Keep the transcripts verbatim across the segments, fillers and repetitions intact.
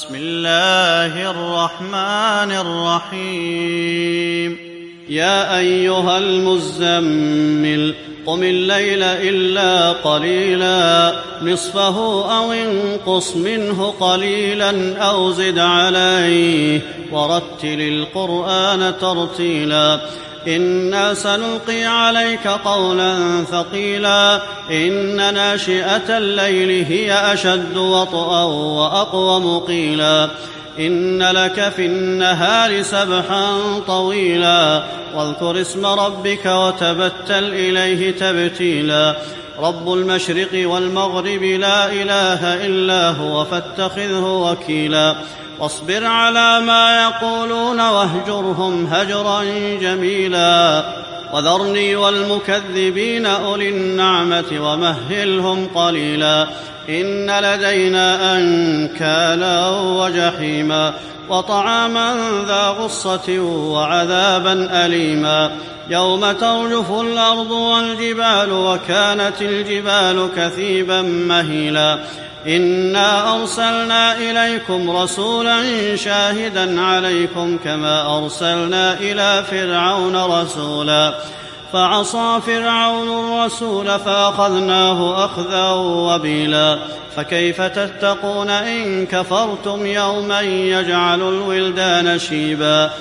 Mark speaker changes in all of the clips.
Speaker 1: بسم الله الرحمن الرحيم يا أيها المزمل قم الليل إلا قليلا نصفه أو انقص منه قليلا أو زد عليه ورتل القرآن ترتيلا إنا سنلقي عليك قولا ثقيلا إن ناشئة الليل هي أشد وطئا وأقوم قيلا إن لك في النهار سبحا طويلا واذكر اسم ربك وتبتل إليه تبتيلا رب المشرق والمغرب لا إله إلا هو فاتخذه وكيلا واصبر على ما يقولون واهجرهم هجرا جميلا وذرني والمكذبين أولي النعمة ومهلهم قليلا إن لدينا أنكالا وجحيما وطعاما ذا غصة وعذابا أليما يوم ترجف الأرض والجبال وكانت الجبال كثيبا مهيلا إنا أرسلنا إليكم رسولا شاهدا عليكم كما أرسلنا إلى فرعون رسولا فعصى فرعون الرسول فأخذناه أخذا وبيلا فكيف تتقون إن كفرتم يوما يجعل الولدان شيبا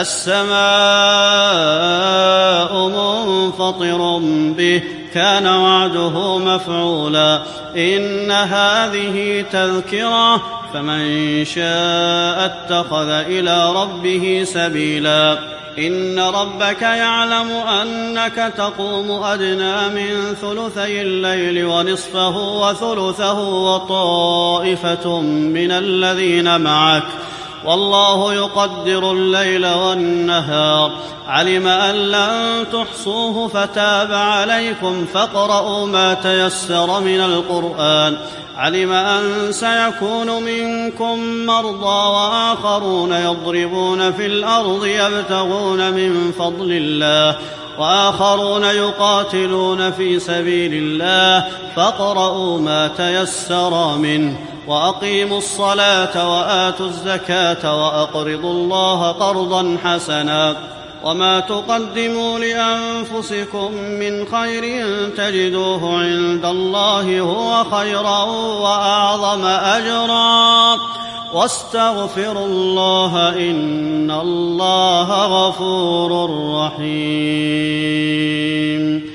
Speaker 1: السماء منفطر به كان وعده مفعولا إن هذه تذكرة فمن شاء اتخذ إلى ربه سبيلا إن ربك يعلم أنك تقوم أدنى من ثلثي الليل ونصفه وثلثه وطائفة من الذين معك والله يقدر الليل والنهار علم أن لن تحصوه فتاب عليكم فاقرؤوا ما تيسر من القرآن علم أن سيكون منكم مرضى وآخرون يضربون في الأرض يبتغون من فضل الله وآخرون يقاتلون في سبيل الله فاقرؤوا ما تيسر منه وأقيموا الصلاة وآتوا الزكاة وأقرضوا الله قرضا حسنا وما تقدموا لأنفسكم من خير تجدوه عند الله هو خيرا وأعظم أجرا واستغفروا الله إن الله غفور رحيم